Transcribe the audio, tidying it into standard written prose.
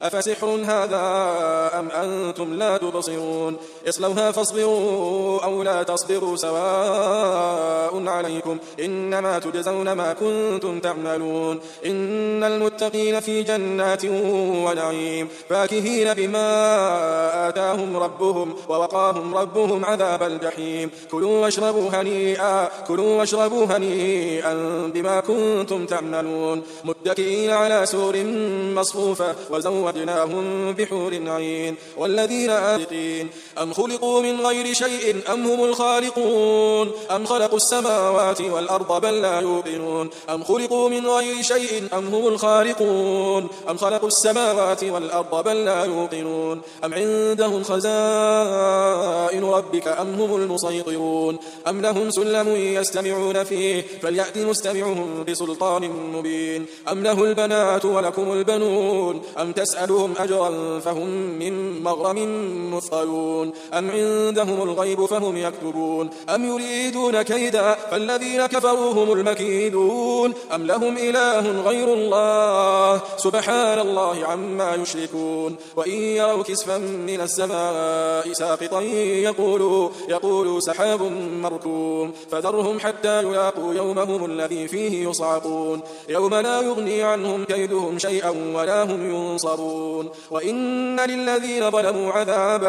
أفسحر هذا أم أنتم لا تبصرون اصلوها فاصبروا أو لا تصبروا سواء عليكم إنما تجزون ما كنتم تعملون إن المتقين في جنات ونعيم فاكهين بما آتاهم ربهم ووقاهم ربهم عذاب الجحيم كلوا واشربوا هنيئا بما كنتم تعملون متكئين على سور مصفوفة وزوجناهم بحور عين والذين آتقين أم خلقوا من غير شيء أم هم الخالقون أم خلقوا السماوات والأرض بل لا يوقنون أم خلقوا من غير شيء أم هم الخالقون أم خلقوا السماوات والأرض بل لا يوقنون أم عندهم خزائن ربك أم هم المسيطرون أم لهم سلم يستمعون فيه فليأت مستمعهم بسلطان مبين أم له البنات ولكم البنون أم تسألهم أجرا فهم من مغرم مثقلون أم عندهم الغيب فهم يكتبون أم يريدون كيدا فالذين كفروا هم المكيدون أم لهم إله غير الله سبحان الله عما يشركون وإن يروا كسفا من السماء ساقطا يقولوا سحاب مركوم فذرهم حتى يلاقوا يومهم الذي فيه يصعقون يوم لا يغني عنهم كيدهم شيئا ولا هم ينصرون وإن للذين ظلموا عذابا